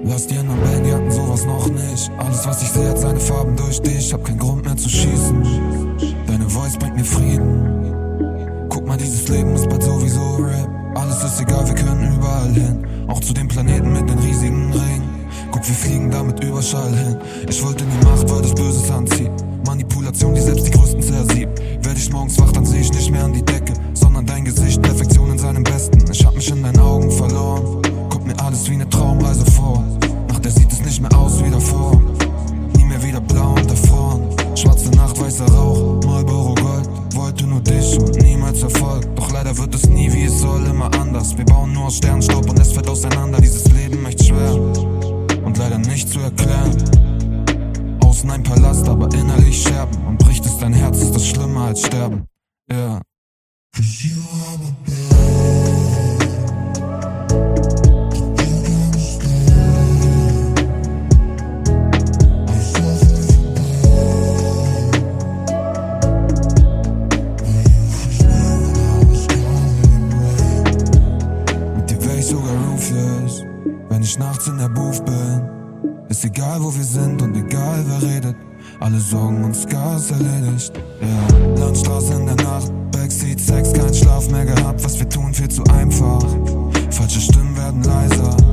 Lass die anderen bang, die hatten sowas noch nicht. Alles was ich sehe hat seine Farben durch dich. Hab keinen Grund mehr zu schießen. Deine Voice bringt mir Frieden. Guck mal, dieses Leben ist bald sowieso Rap. Alles ist egal, wir können überall hin. Auch zu dem Planeten mit den riesigen Ringen. Guck, wir fliegen damit Überschall hin. Ich wollte in die Macht, weil das Böses anzieht. Manipulation, die selbst die Größten zersiebt. Werd ich morgens wach, dann seh ich nicht mehr an die Decke, sondern dein Gesicht, Perfektion in seinem Besten. Ich hab mich in deinen Augen verloren. Guck mir alles wie eine Traumreise vor. Nach der sieht es nicht mehr aus wie davor. Nie mehr wieder blau und erfroren. Schwarze Nacht, weißer Rauch, Marlboro Gold. Wollte nur dich und niemals Erfolg. Doch leider wird es nie wie es soll, immer anders. Wir bauen nur aus Sternstaub und es fällt auseinander. Dieses Leben echt schwer und leider nicht zu erklären. Außen ein Palast, aber innerlich Scherben. Und bricht es dein Herz, ist das schlimmer als sterben. Ja. Mit dir wär ich sogar ruthless, wenn ich nachts in der Booth bin. Ist egal wo wir sind und egal wer redet. Alle Sorgen und Scars erledigt, yeah. Landstraße in der Nacht, Backseat, Sex, kein Schlaf mehr gehabt. Was wir tun, viel zu einfach. Falsche Stimmen werden leiser.